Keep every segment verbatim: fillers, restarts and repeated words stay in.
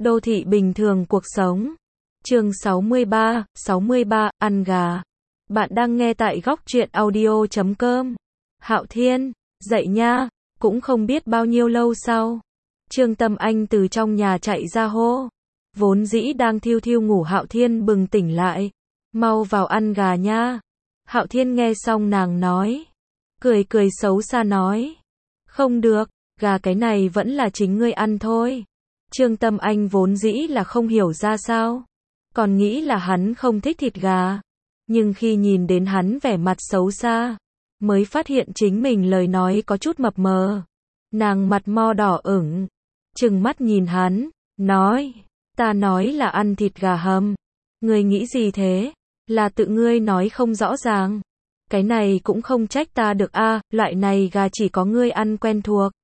Đô thị bình thường cuộc sống. Chương sáu mươi ba, sáu mươi ba, ăn gà. Bạn đang nghe tại góc truyện audio chấm com. Hạo Thiên, dậy nha, cũng không biết bao nhiêu lâu sau. Trương Tâm Anh từ trong nhà chạy ra hô. Vốn dĩ đang thiêu thiêu ngủ Hạo Thiên bừng tỉnh lại. Mau vào ăn gà nha. Hạo Thiên nghe xong nàng nói. Cười cười xấu xa nói. Không được, gà cái này vẫn là chính ngươi ăn thôi. Trương Tâm Anh vốn dĩ là không hiểu ra sao. Còn nghĩ là hắn không thích thịt gà. Nhưng khi nhìn đến hắn vẻ mặt xấu xa, mới phát hiện chính mình lời nói có chút mập mờ. Nàng mặt mo đỏ ửng, trừng mắt nhìn hắn, nói, ta nói là ăn thịt gà hầm. Ngươi nghĩ gì thế? Là tự ngươi nói không rõ ràng. Cái này cũng không trách ta được a, loại này gà chỉ có ngươi ăn quen thuộc.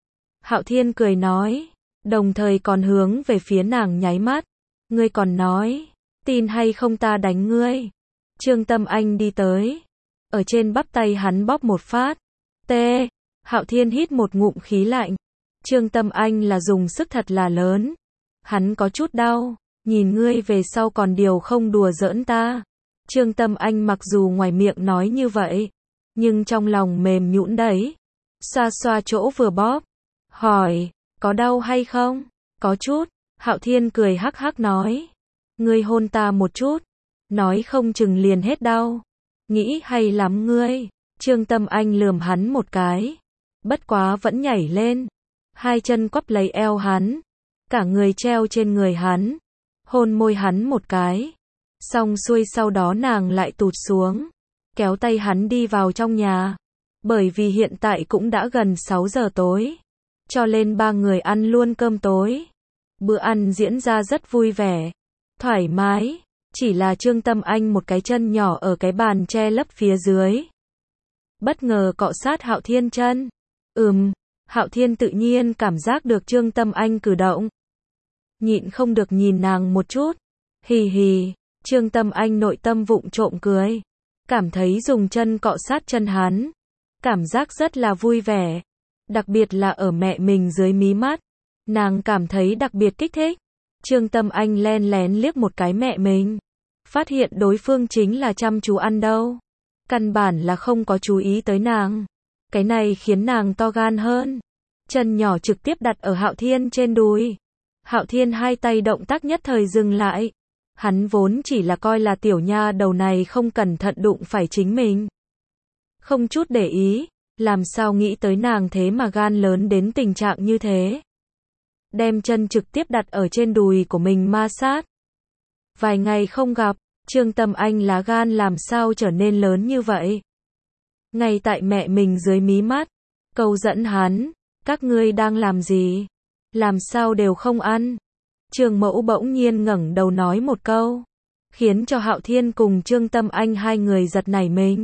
Hạo Thiên cười nói, đồng thời còn hướng về phía nàng nháy mắt. Ngươi còn nói, tin hay không ta đánh ngươi. Trương Tâm Anh đi tới, ở trên bắp tay hắn bóp một phát. Tê, Hạo Thiên hít một ngụm khí lạnh. Trương Tâm Anh là dùng sức thật là lớn. Hắn có chút đau, nhìn ngươi về sau còn điều không đùa giỡn ta. Trương Tâm Anh mặc dù ngoài miệng nói như vậy, nhưng trong lòng mềm nhũn đấy. Xoa xoa chỗ vừa bóp, hỏi, có đau hay không? Có chút. Hạo Thiên cười hắc hắc nói, ngươi hôn ta một chút, nói không chừng liền hết đau. Nghĩ hay lắm ngươi. Trương Tâm Anh lườm hắn một cái, bất quá vẫn nhảy lên, hai chân quắp lấy eo hắn, cả người treo trên người hắn, hôn môi hắn một cái. Xong xuôi sau đó nàng lại tụt xuống, kéo tay hắn đi vào trong nhà. Bởi vì hiện tại cũng đã gần sáu giờ tối, cho nên ba người ăn luôn cơm tối. Bữa ăn diễn ra rất vui vẻ, thoải mái, chỉ là Trương Tâm Anh một cái chân nhỏ ở cái bàn che lấp phía dưới. Bất ngờ cọ sát Hạo Thiên chân. Ừm, Hạo Thiên tự nhiên cảm giác được Trương Tâm Anh cử động. Nhịn không được nhìn nàng một chút. Hì hì, Trương Tâm Anh nội tâm vụng trộm cười. Cảm thấy dùng chân cọ sát chân hắn. Cảm giác rất là vui vẻ. Đặc biệt là ở mẹ mình dưới mí mắt. Nàng cảm thấy đặc biệt kích thích. Trương Tâm Anh len lén liếc một cái mẹ mình. Phát hiện đối phương chính là chăm chú ăn đâu. Căn bản là không có chú ý tới nàng. Cái này khiến nàng to gan hơn. Chân nhỏ trực tiếp đặt ở Hạo Thiên trên đùi. Hạo Thiên hai tay động tác nhất thời dừng lại. Hắn vốn chỉ là coi là tiểu nha đầu này không cẩn thận đụng phải chính mình. Không chút để ý. Làm sao nghĩ tới nàng thế mà gan lớn đến tình trạng như thế. Đem chân trực tiếp đặt ở trên đùi của mình ma sát. Vài ngày không gặp, Trương Tâm Anh lá gan làm sao trở nên lớn như vậy. Ngay tại mẹ mình dưới mí mắt, câu dẫn hắn, các ngươi đang làm gì? Làm sao đều không ăn? Trương Mẫu bỗng nhiên ngẩng đầu nói một câu, khiến cho Hạo Thiên cùng Trương Tâm Anh hai người giật nảy mình.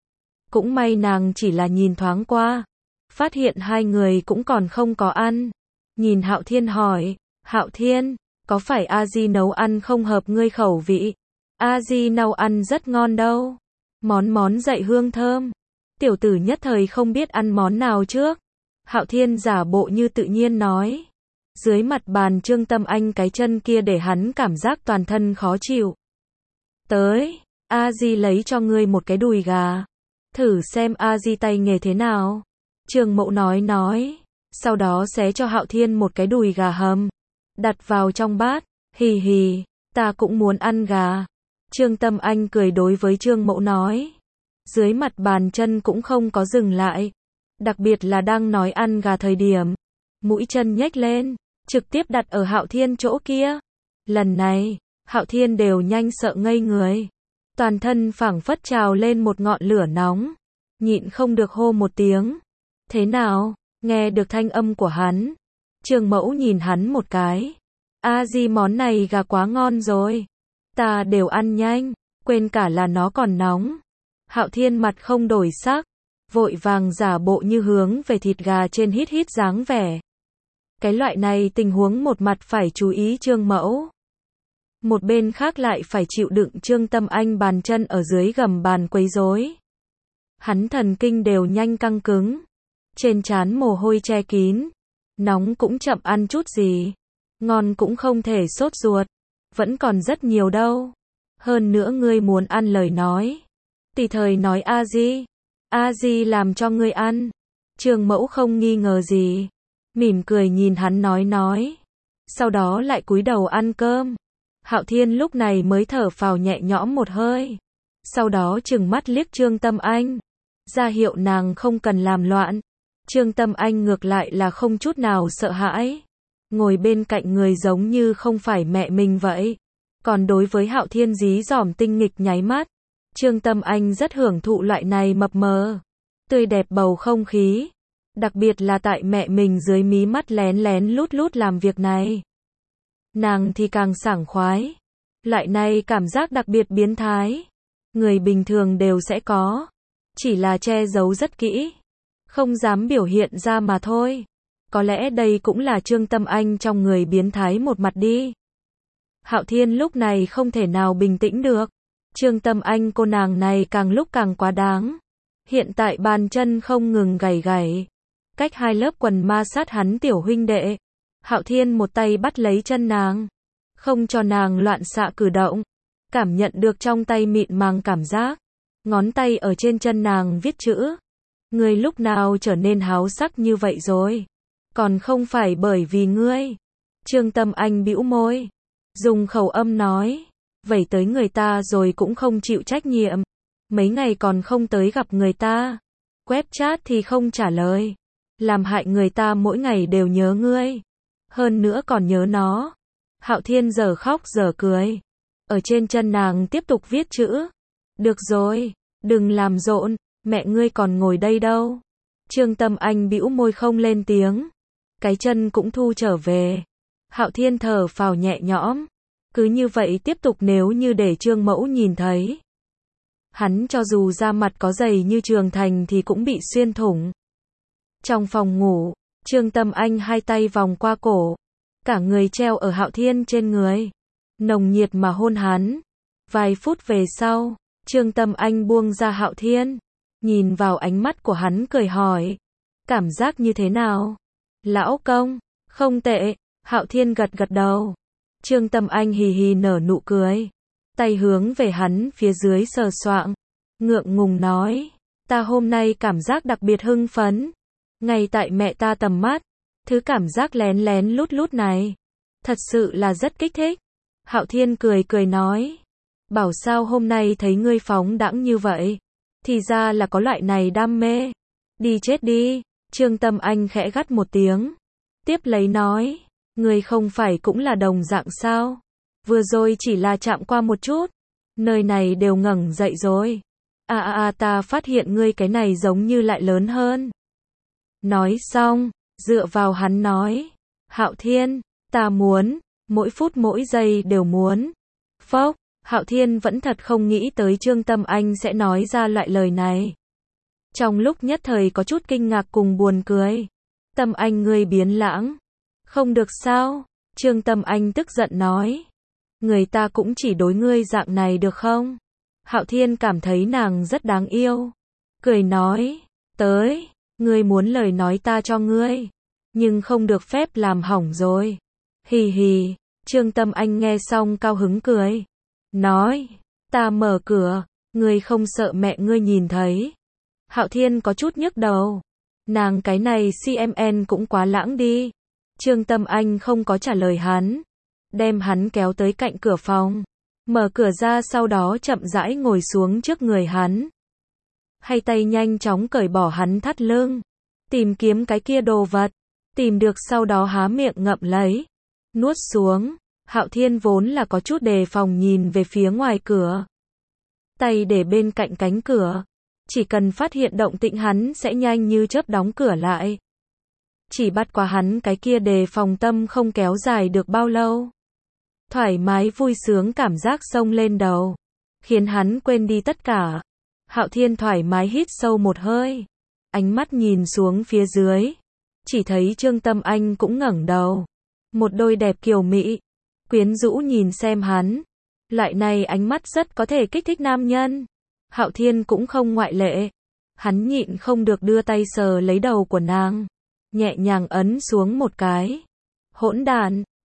Cũng may nàng chỉ là nhìn thoáng qua, phát hiện hai người cũng còn không có ăn. Nhìn Hạo Thiên hỏi, Hạo Thiên, có phải A Di nấu ăn không hợp ngươi khẩu vị? A Di nấu ăn rất ngon đâu. Món món dậy hương thơm. Tiểu tử nhất thời không biết ăn món nào trước. Hạo Thiên giả bộ như tự nhiên nói. Dưới mặt bàn Trương Tâm Anh cái chân kia để hắn cảm giác toàn thân khó chịu. Tới, A Di lấy cho ngươi một cái đùi gà. Thử xem A Di tay nghề thế nào. Trương Mẫu nói nói. Sau đó xé cho Hạo Thiên một cái đùi gà hầm. Đặt vào trong bát. Hì hì, ta cũng muốn ăn gà. Trương Tâm Anh cười đối với Trương Mẫu nói. Dưới mặt bàn chân cũng không có dừng lại. Đặc biệt là đang nói ăn gà thời điểm. Mũi chân nhếch lên, trực tiếp đặt ở Hạo Thiên chỗ kia. Lần này, Hạo Thiên đều nhanh sợ ngây người. Toàn thân phảng phất trào lên một ngọn lửa nóng. Nhịn không được hô một tiếng. Thế nào? Nghe được thanh âm của hắn. Trương Mẫu nhìn hắn một cái. A Di món này gà quá ngon rồi. Ta đều ăn nhanh, quên cả là nó còn nóng. Hạo Thiên mặt không đổi sắc, vội vàng giả bộ như hướng về thịt gà trên hít hít dáng vẻ. Cái loại này tình huống một mặt phải chú ý Trương Mẫu. Một bên khác lại phải chịu đựng Trương Tâm Anh bàn chân ở dưới gầm bàn quấy rối. Hắn thần kinh đều nhanh căng cứng. Trên trán mồ hôi che kín. Nóng cũng chậm ăn chút gì. Ngon cũng không thể sốt ruột. Vẫn còn rất nhiều đâu. Hơn nữa ngươi muốn ăn lời nói. Tùy thời nói a di. A di làm cho ngươi ăn. Trương Mẫu không nghi ngờ gì. Mỉm cười nhìn hắn nói nói. Sau đó lại cúi đầu ăn cơm. Hạo Thiên lúc này mới thở phào nhẹ nhõm một hơi. Sau đó trừng mắt liếc Trương Tâm Anh. Ra hiệu nàng không cần làm loạn. Trương Tâm Anh ngược lại là không chút nào sợ hãi. Ngồi bên cạnh người giống như không phải mẹ mình vậy. Còn đối với Hạo Thiên dí dỏm tinh nghịch nháy mắt. Trương Tâm Anh rất hưởng thụ loại này mập mờ, tươi đẹp bầu không khí. Đặc biệt là tại mẹ mình dưới mí mắt lén lén lút lút làm việc này. Nàng thì càng sảng khoái. Loại này cảm giác đặc biệt biến thái. Người bình thường đều sẽ có. Chỉ là che giấu rất kỹ. Không dám biểu hiện ra mà thôi. Có lẽ đây cũng là Trương Tâm Anh trong người biến thái một mặt đi. Hạo Thiên lúc này không thể nào bình tĩnh được. Trương Tâm Anh cô nàng này càng lúc càng quá đáng. Hiện tại bàn chân không ngừng gảy gảy. Cách hai lớp quần ma sát hắn tiểu huynh đệ. Hạo Thiên một tay bắt lấy chân nàng. Không cho nàng loạn xạ cử động. Cảm nhận được trong tay mịn màng cảm giác. Ngón tay ở trên chân nàng viết chữ. Ngươi lúc nào trở nên háo sắc như vậy rồi? Còn không phải bởi vì ngươi. Trương Tâm Anh bĩu môi. Dùng khẩu âm nói. Vẩy tới người ta rồi cũng không chịu trách nhiệm. Mấy ngày còn không tới gặp người ta. Web chat thì không trả lời. Làm hại người ta mỗi ngày đều nhớ ngươi. Hơn nữa còn nhớ nó. Hạo Thiên giờ khóc giờ cười. Ở trên chân nàng tiếp tục viết chữ. Được rồi, đừng làm rộn, mẹ ngươi còn ngồi đây đâu. Trương Tâm Anh bĩu môi không lên tiếng. Cái chân cũng thu trở về. Hạo Thiên thở phào nhẹ nhõm. Cứ như vậy tiếp tục, nếu như để Trương Mẫu nhìn thấy. Hắn cho dù da mặt có dày như Trường Thành thì cũng bị xuyên thủng. Trong phòng ngủ, Trương Tâm Anh hai tay vòng qua cổ. Cả người treo ở Hạo Thiên trên người. Nồng nhiệt mà hôn hắn. Vài phút về sau, Trương Tâm Anh buông ra Hạo Thiên. Nhìn vào ánh mắt của hắn cười hỏi. Cảm giác như thế nào? Lão công, không tệ. Hạo Thiên gật gật đầu. Trương Tâm Anh hì hì nở nụ cười. Tay hướng về hắn phía dưới sờ soạng. Ngượng ngùng nói. Ta hôm nay cảm giác đặc biệt hưng phấn. Ngay tại mẹ ta tầm mắt. Thứ cảm giác lén lén lút lút này. Thật sự là rất kích thích. Hạo Thiên cười cười nói. Bảo sao hôm nay thấy ngươi phóng đãng như vậy. Thì ra là có loại này đam mê. Đi chết đi. Trương Tâm Anh khẽ gắt một tiếng. Tiếp lấy nói. Ngươi không phải cũng là đồng dạng sao? Vừa rồi chỉ là chạm qua một chút. Nơi này đều ngẩng dậy rồi. À à à ta phát hiện ngươi cái này giống như lại lớn hơn. Nói xong, dựa vào hắn nói. Hạo Thiên, ta muốn, mỗi phút mỗi giây đều muốn. Phốc, Hạo Thiên vẫn thật không nghĩ tới Trương Tâm Anh sẽ nói ra loại lời này. Trong lúc nhất thời có chút kinh ngạc cùng buồn cười. Tâm Anh ngươi biến lãng. Không được sao? Trương Tâm Anh tức giận nói. Người ta cũng chỉ đối ngươi dạng này được không? Hạo Thiên cảm thấy nàng rất đáng yêu. Cười nói. Tới, ngươi muốn lời nói ta cho ngươi. Nhưng không được phép làm hỏng rồi. Hì hì. Trương Tâm Anh nghe xong cao hứng cười. Nói. Ta mở cửa. Ngươi không sợ mẹ ngươi nhìn thấy. Hạo Thiên có chút nhức đầu. Nàng cái này xê em en cũng quá lãng đi. Trương Tâm Anh không có trả lời hắn. Đem hắn kéo tới cạnh cửa phòng. Mở cửa ra sau đó chậm rãi ngồi xuống trước người hắn. Hai tay nhanh chóng cởi bỏ hắn thắt lưng. Tìm kiếm cái kia đồ vật. Tìm được sau đó há miệng ngậm lấy. Nuốt xuống. Hạo Thiên vốn là có chút đề phòng nhìn về phía ngoài cửa. Tay để bên cạnh cánh cửa. Chỉ cần phát hiện động tĩnh hắn sẽ nhanh như chớp đóng cửa lại. Chỉ bắt qua hắn cái kia đề phòng tâm không kéo dài được bao lâu. Thoải mái vui sướng cảm giác xông lên đầu. Khiến hắn quên đi tất cả. Hạo Thiên thoải mái hít sâu một hơi. Ánh mắt nhìn xuống phía dưới. Chỉ thấy Trương Tâm Anh cũng ngẩng đầu. Một đôi đẹp kiều mỹ. Quyến rũ nhìn xem hắn. Loại này ánh mắt rất có thể kích thích nam nhân. Hạo Thiên cũng không ngoại lệ. Hắn nhịn không được đưa tay sờ lấy đầu của nàng. Nhẹ nhàng ấn xuống một cái. Hỗn đản,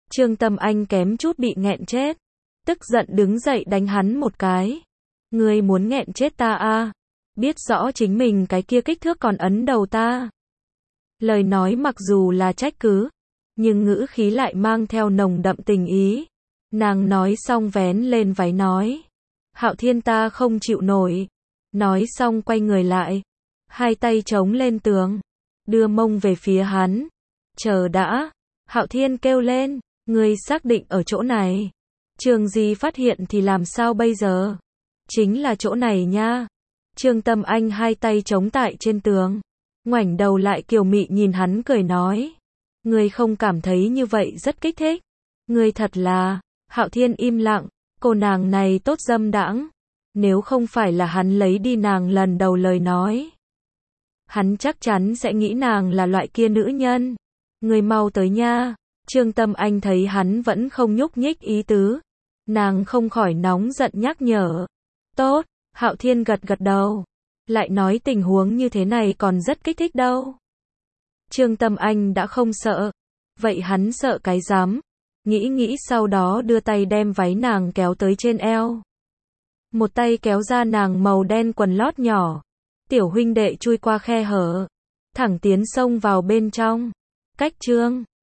Trương Tâm Anh kém chút bị nghẹn chết. Tức giận đứng dậy đánh hắn một cái. Ngươi muốn nghẹn chết ta à? Biết rõ chính mình cái kia kích thước còn ấn đầu ta. Lời nói mặc dù là trách cứ, nhưng ngữ khí lại mang theo nồng đậm tình ý. Nàng nói xong vén lên váy nói. Hạo Thiên ta không chịu nổi. Nói xong quay người lại. Hai tay chống lên tường. Đưa mông về phía hắn. Chờ đã. Hạo Thiên kêu lên. Ngươi xác định ở chỗ này. Trường Di phát hiện thì làm sao bây giờ? Chính là chỗ này nha. Trương Tâm Anh hai tay chống tại trên tường. Ngoảnh đầu lại kiều mị nhìn hắn cười nói. Ngươi không cảm thấy như vậy rất kích thích. Ngươi thật là. Hạo Thiên im lặng. Cô nàng này tốt dâm đãng. Nếu không phải là hắn lấy đi nàng lần đầu lời nói, hắn chắc chắn sẽ nghĩ nàng là loại kia nữ nhân. Ngươi mau tới nha. Trương Tâm Anh thấy hắn vẫn không nhúc nhích ý tứ. Nàng không khỏi nóng giận nhắc nhở. Tốt. Hạo Thiên gật gật đầu. Lại nói tình huống như thế này còn rất kích thích đâu. Trương Tâm Anh đã không sợ. Vậy hắn sợ cái rắm. Nghĩ nghĩ sau đó đưa tay đem váy nàng kéo tới trên eo. Một tay kéo ra nàng màu đen quần lót nhỏ. Tiểu huynh đệ chui qua khe hở. Thẳng tiến xông vào bên trong. Cách Trương